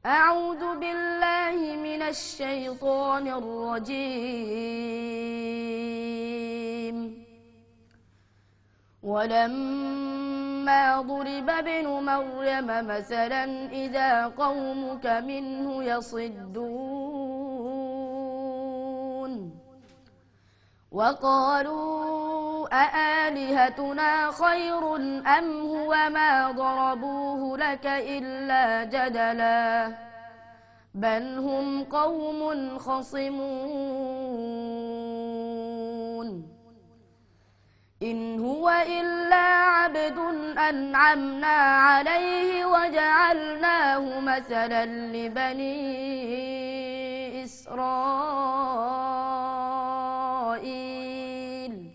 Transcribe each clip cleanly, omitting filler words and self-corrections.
أعوذ بالله من الشيطان الرجيم. ولما ضرب ابن مريم مثلا إذا قومك منه يصدون وقالوا أآلهتنا خير أم هو ما ضربوه لك إلا جدلا بل هم قوم خصمون. إن هو إلا عبد أنعمنا عليه وجعلناه مثلا لبني إسرائيل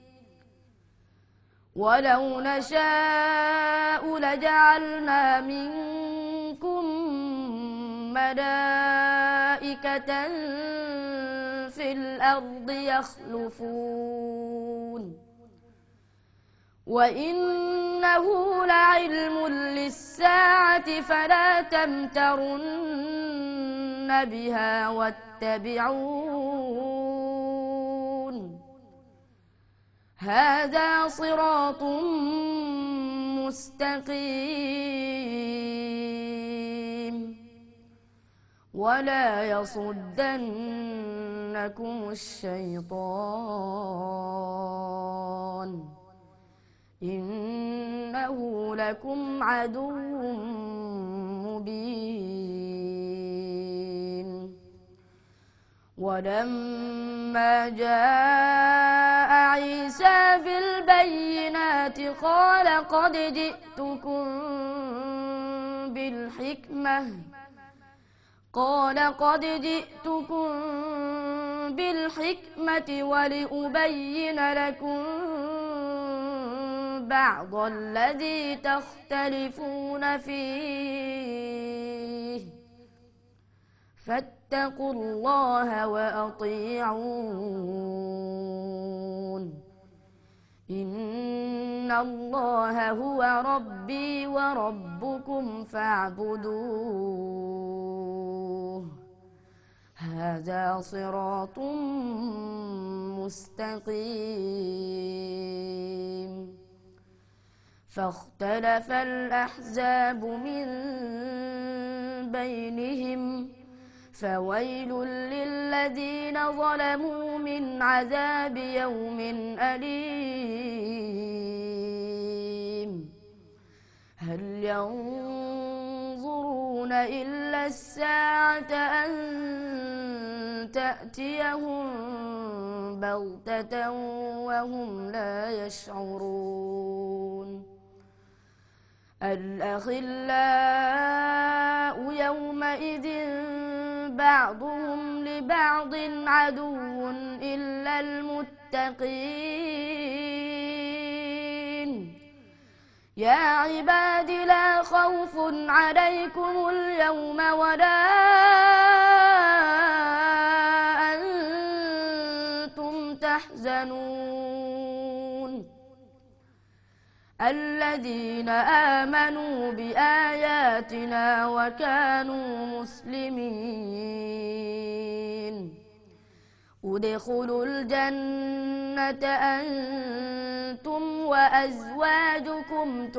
ولو نشاء لجعلنا منكم ملائكة في الأرض يخلفون وإنه لعلم للساعة فلا تمترن بها واتبعون هذا صراط مستقيم ولا يصدنكم الشيطان إنه لكم عدو مبين. ولما جاء عيسى بالبينات قال قد جئتكم بالحكمة ولأبين لكم بعض الذي تختلفون فيه فاتقوا الله وأطيعون إن الله هو ربي وربكم فاعبدوه هذا صراط مستقيم. فاختلف الأحزاب من بينهم فويل للذين ظلموا من عذاب يوم أليم. هل ينظرون إلا الساعة أن تأتيهم بغتة وهم لا يشعرون. الأخلاء يومئذ بعضهم لبعض عدو إلا المتقين. يا عباد لا خوف عليكم اليوم ولا أنتم تحزنون الذين آمنوا بآياتنا وكانوا مسلمين ادخلوا الجنة أنتم وأزواجكم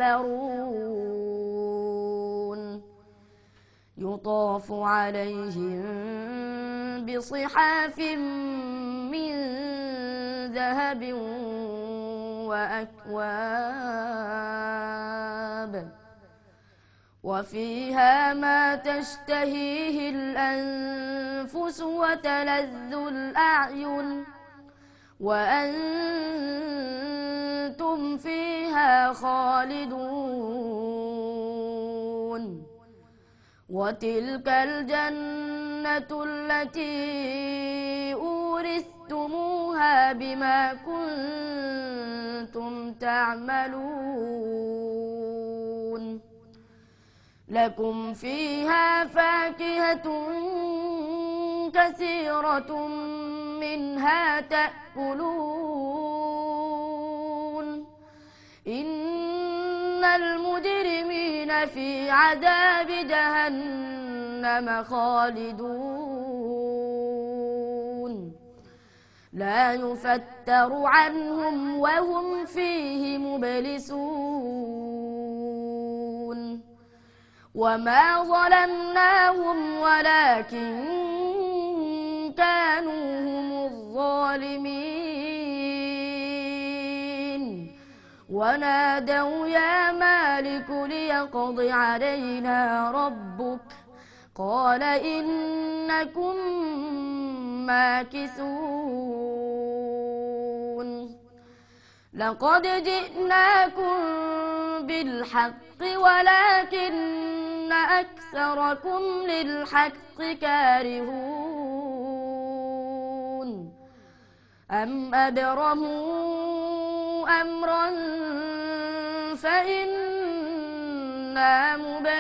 تحبرون يطاف عليهم بصحاف من ذهب وأكواب وفيها ما تشتهيه الأنفس وتلذ الأعين وأنتم فيها خالدون. وتلك الجنة التي أورثتموها بما كنتم تعملون لكم فيها فاكهة كثيرة منها تأكلون إن المجرمين في عذاب جهنم جهنم خالدون لا يفتر عنهم وهم فيه مبلسون وما ظلمناهم ولكن كانوا هم الظالمين ونادوا يا مالك ليقض علينا ربك قال إنكم ماكثون لقد جئناكم بالحق ولكن أكثركم للحق كارهون أم أبرموا أمرا فإنا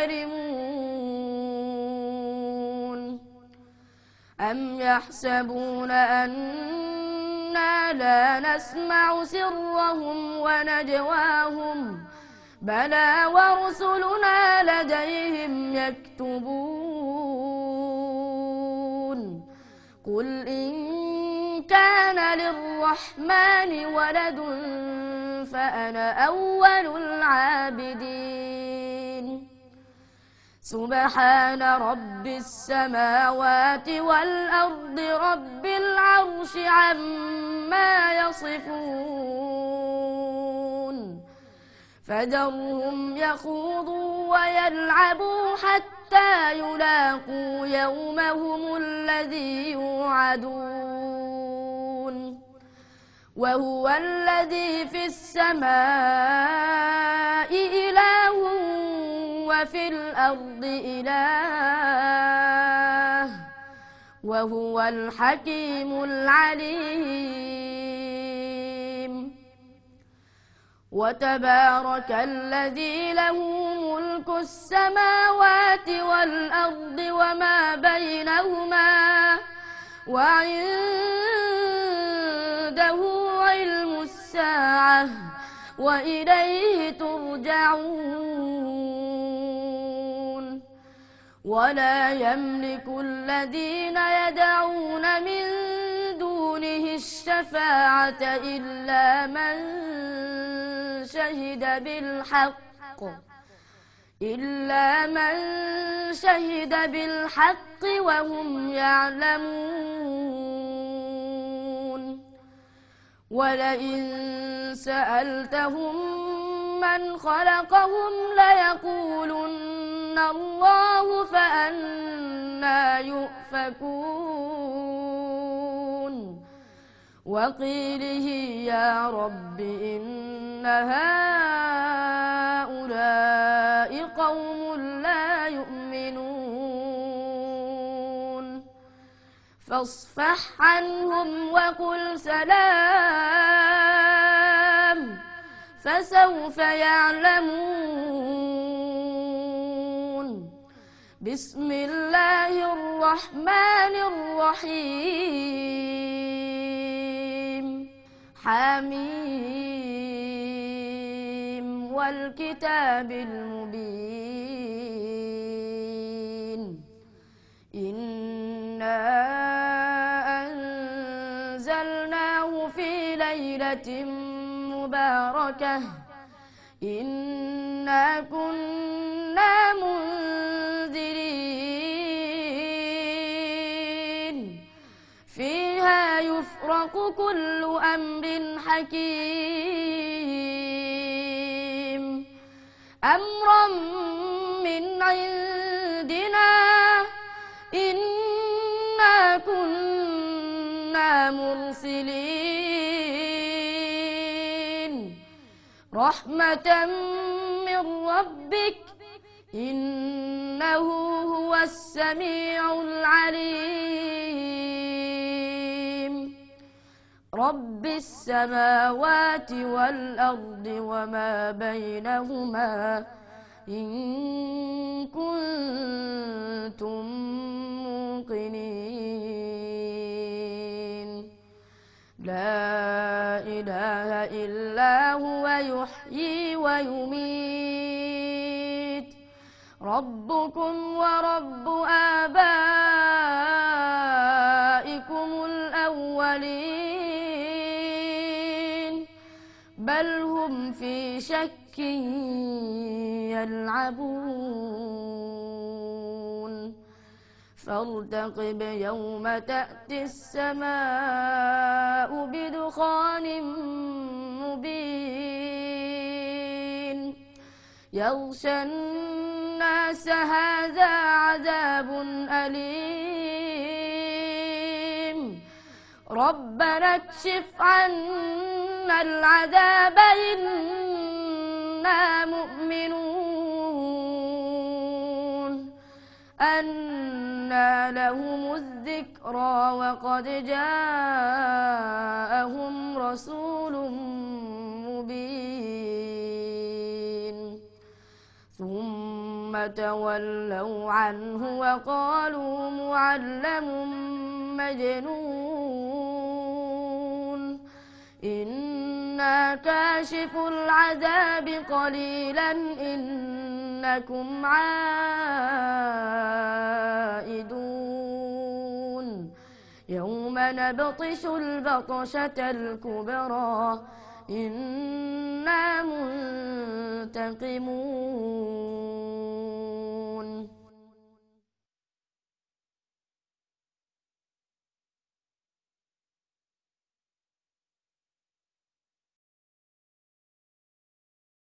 مبرمون أم يحسبون أنا لا نسمع سرهم ونجواهم بلى ورسلنا لديهم يكتبون قل إن كان للرحمن ولد فأنا أول العابدين سبحان رب السماوات والأرض رب العرش عما يصفون فذرهم يخوضوا ويلعبوا حتى يلاقوا يومهم الذي يوعدون وهو الذي في السماء إله وفي الأرض إله وهو الحكيم العليم وتبارك الذي له ملك السماوات والأرض وما بينهما وعنده علم الساعة وإليه ترجعون ولا يملك الذين يدعون من دونه الشفاعة إلا من شهد بالحق وهم يعلمون ولئن سألتهم من خلقهم ليقولن الله فأنى يؤفكون وقيله يا رب إن هؤلاء قوم لا يؤمنون فاصفح عنهم وقل سلام فسوف يعلمون بسم الله الرحمن الرحيم حميم والكتاب المبين إنا أنزلناه في ليلة مباركة إنا كنا منذرين فيها يفرق كل أمر حكيم أمرا من عندنا إنا كنا مرسلين رحمة من ربك إنه هو السميع العليم رب السماوات والأرض وما بينهما إن كنتم موقنين لا إله إلا هو يحيي ويميت ربكم ورب آبائكم الأولين بل هم في شك يلعبون فارتقب يوم تأتي السماء بدخان مبين يغشى الناس هذا عذاب أليم ربنا اكشف عنا العذاب إنا مؤمنون أنى لهم الذكرى وقد جاءهم رسول مبين ثم تولوا عنه وقالوا معلم مجنون إنا كاشف العذاب قليلا إنكم عائدون يوم نبطش البطشة الكبرى إنا منتقمون